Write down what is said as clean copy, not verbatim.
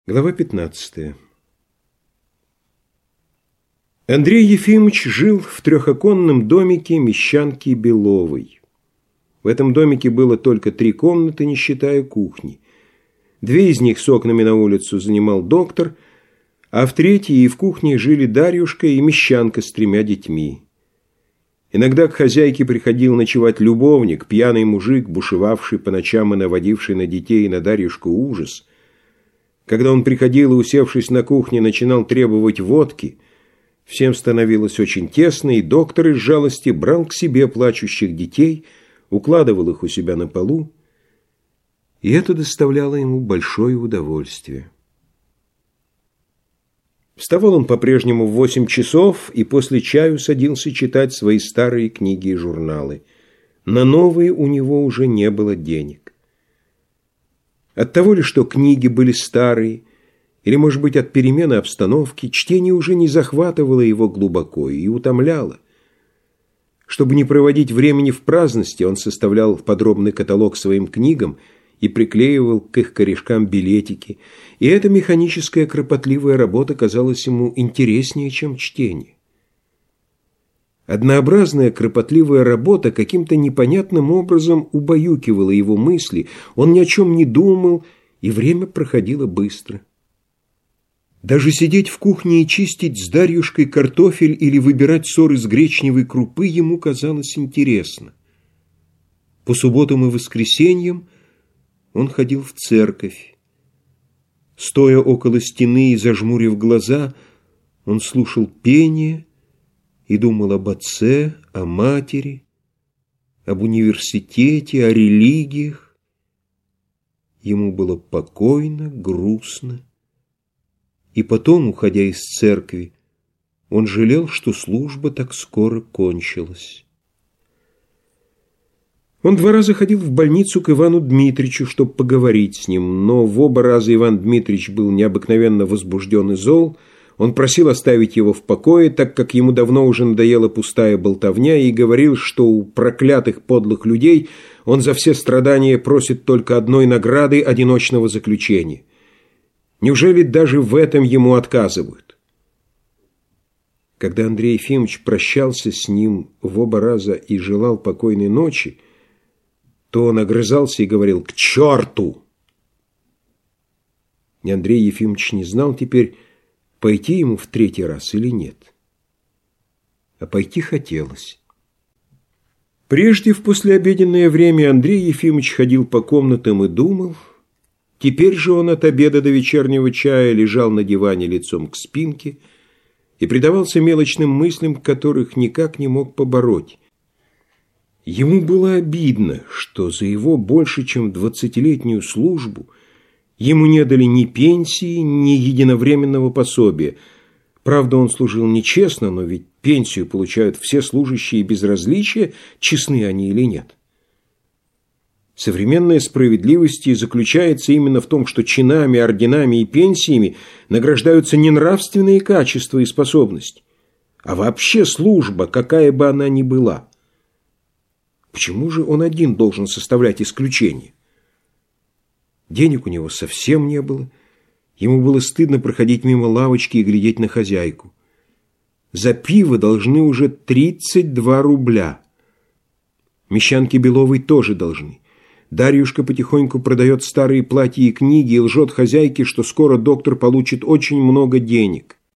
Глава 15. Андрей Ефимович жил в трехоконном домике мещанки Беловой. В этом домике было только 3 комнаты, не считая кухни. 2 из них с окнами на улицу занимал доктор, а в 3-й и в кухне жили Дарьюшка и мещанка с 3 детьми. Иногда к хозяйке приходил ночевать любовник, пьяный мужик, бушевавший по ночам и наводивший на детей и на Дарьюшку ужас. Когда он приходил и, усевшись на кухне, начинал требовать водки, всем становилось очень тесно, и доктор из жалости брал к себе плачущих детей, укладывал их у себя на полу, и это доставляло ему большое удовольствие. Вставал он по-прежнему в 8 часов и после чаю садился читать свои старые книги и журналы. На новые у него уже не было денег. От того ли, что книги были старые, или, может быть, от перемены обстановки, чтение уже не захватывало его глубоко и утомляло. Чтобы не проводить времени в праздности, он составлял подробный каталог своим книгам и приклеивал к их корешкам билетики, и эта механическая кропотливая работа казалась ему интереснее, чем чтение. Однообразная кропотливая работа каким-то непонятным образом убаюкивала его мысли, он ни о чем не думал, и время проходило быстро. Даже сидеть в кухне и чистить с Дарьюшкой картофель или выбирать сор из гречневой крупы ему казалось интересно. По субботам и воскресеньям он ходил в церковь. Стоя около стены и зажмурив глаза, он слушал пение и думал об отце, о матери, об университете, о религиях. Ему было покойно, грустно. И потом, уходя из церкви, он жалел, что служба так скоро кончилась. Он 2 раза ходил в больницу к Ивану Дмитричу, чтобы поговорить с ним, но в оба раза Иван Дмитрич был необыкновенно возбужден и зол. Он просил оставить его в покое, так как ему давно уже надоела пустая болтовня, и говорил, что у проклятых подлых людей он за все страдания просит только одной награды – одиночного заключения. Неужели даже в этом ему отказывают? Когда Андрей Ефимович прощался с ним в оба раза и желал покойной ночи, то он огрызался и говорил «К черту!». И Андрей Ефимович не знал теперь, пойти ему в 3-й раз или нет. А пойти хотелось. Прежде, в послеобеденное время, Андрей Ефимович ходил по комнатам и думал. Теперь же он от обеда до вечернего чая лежал на диване лицом к спинке и предавался мелочным мыслям, которых никак не мог побороть. Ему было обидно, что за его больше чем 20-летнюю службу ему не дали ни пенсии, ни единовременного пособия. Правда, он служил нечестно, но ведь пенсию получают все служащие без различия, честны они или нет. Современная справедливость и заключается именно в том, что чинами, орденами и пенсиями награждаются не нравственные качества и способности, а вообще служба, какая бы она ни была. Почему же он один должен составлять исключение? Денег у него совсем не было. Ему было стыдно проходить мимо лавочки и глядеть на хозяйку. За пиво должны уже 32 рубля. Мещанке Беловой тоже должны. Дарьюшка потихоньку продает старые платья и книги и лжет хозяйке, что скоро доктор получит очень много денег.